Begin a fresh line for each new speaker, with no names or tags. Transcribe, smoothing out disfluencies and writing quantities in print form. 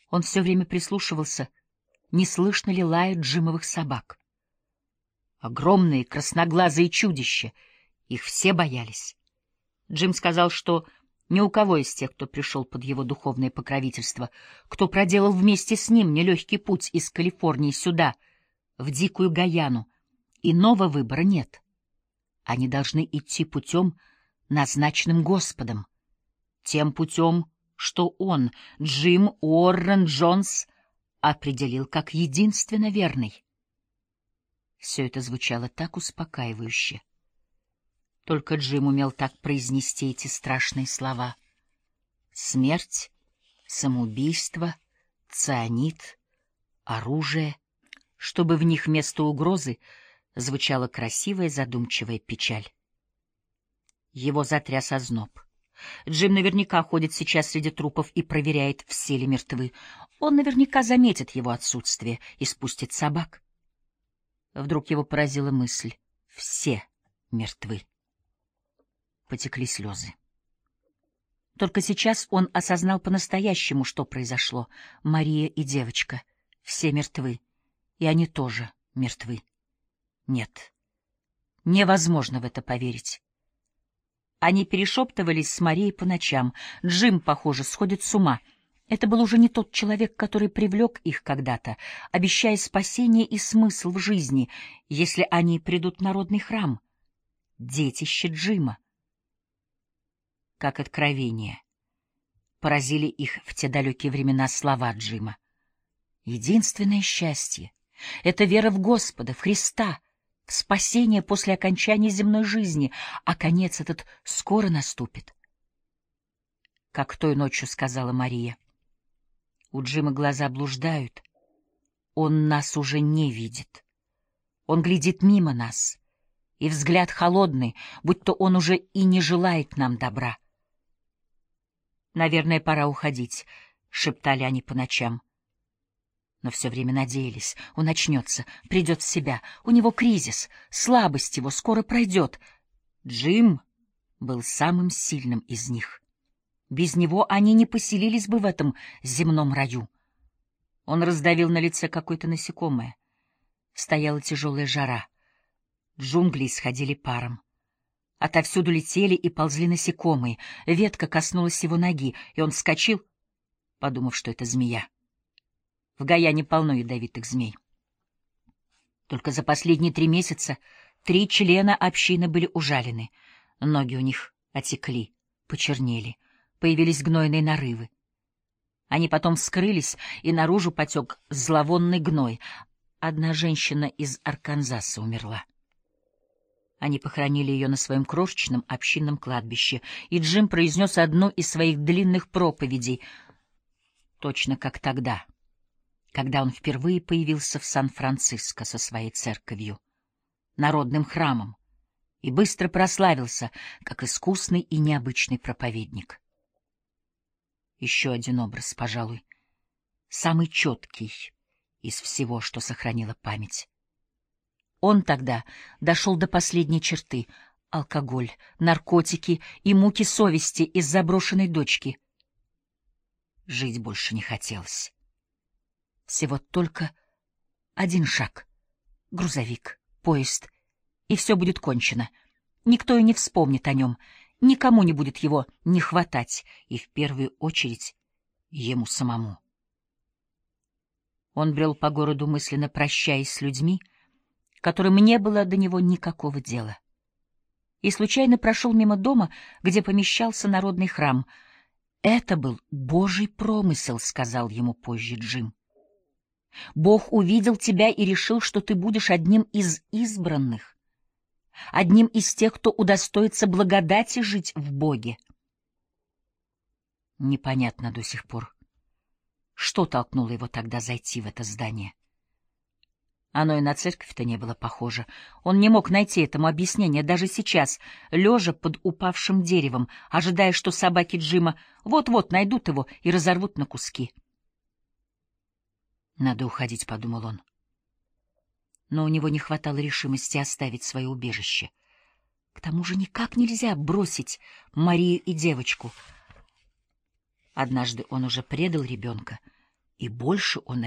Он все время прислушивался, не слышно ли лая Джимовых собак. Огромные красноглазые чудища, их все боялись. Джим сказал, что ни у кого из тех, кто пришел под его духовное покровительство, кто проделал вместе с ним нелегкий путь из Калифорнии сюда, в дикую Гаяну, иного выбора нет. Они должны идти путем, назначенным Господом, тем путем, что он, Джим Уоррен Джонс, определил как единственно верный. Все это звучало так успокаивающе. Только Джим умел так произнести эти страшные слова. Смерть, самоубийство, цианид, оружие, чтобы в них вместо угрозы звучала красивая задумчивая печаль. Его затряс озноб. Джим наверняка ходит сейчас среди трупов и проверяет, все ли мертвы. Он наверняка заметит его отсутствие и спустит собак. Вдруг его поразила мысль: все мертвы. Потекли слезы. Только сейчас он осознал по-настоящему, что произошло. Мария и девочка — все мертвы, и они тоже мертвы. Нет, невозможно в это поверить. Они перешептывались с Марией по ночам. Джим, похоже, сходит с ума. Это был уже не тот человек, который привлек их когда-то, обещая спасение и смысл в жизни, если они придут в народный храм. Детище Джима. Как откровение поразили их в те далекие времена слова Джима. Единственное счастье — это вера в Господа, в Христа, в спасение после окончания земной жизни, а конец этот скоро наступит. Как той ночью сказала Мария: у Джима глаза блуждают, он нас уже не видит. Он глядит мимо нас, и взгляд холодный, будто он уже и не желает нам добра. «Наверное, пора уходить», — шептали они по ночам. Но все время надеялись: он очнется, придет в себя, у него кризис, слабость его скоро пройдет. Джим был самым сильным из них. Без него они не поселились бы в этом земном раю. Он раздавил на лице какое-то насекомое. Стояла тяжелая жара. Джунгли исходили паром. Отовсюду летели и ползли насекомые. Ветка коснулась его ноги, и он вскочил, подумав, что это змея. В Гаяне полно ядовитых змей. Только за последние 3 месяца 3 члена общины были ужалены. Ноги у них отекли, почернели, появились гнойные нарывы. Они потом вскрылись, и наружу потек зловонный гной. Одна женщина из Арканзаса умерла. Они похоронили ее на своем крошечном общинном кладбище, и Джим произнес одну из своих длинных проповедей, точно как тогда, когда он впервые появился в Сан-Франциско со своей церковью, народным храмом, и быстро прославился как искусный и необычный проповедник. Еще один образ, пожалуй, самый четкий из всего, что сохранила память. Он тогда дошел до последней черты — алкоголь, наркотики и муки совести из-за брошенной дочки. Жить больше не хотелось. Всего только один шаг — грузовик, поезд, и все будет кончено. Никто и не вспомнит о нем, никому не будет его не хватать, и в первую очередь ему самому. Он брел по городу, мысленно прощаясь с людьми, которым не было до него никакого дела. И случайно прошел мимо дома, где помещался народный храм. «Это был Божий промысел», — сказал ему позже Джим. «Бог увидел тебя и решил, что ты будешь одним из избранных, одним из тех, кто удостоится благодати жить в Боге». Непонятно до сих пор, что толкнуло его тогда зайти в это здание. Оно и на церковь-то не было похоже. Он не мог найти этому объяснения даже сейчас, лежа под упавшим деревом, ожидая, что собаки Джима вот-вот найдут его и разорвут на куски. «Надо уходить», — подумал он. Но у него не хватало решимости оставить свое убежище. К тому же никак нельзя бросить Марию и девочку. Однажды он уже предал ребенка, и больше он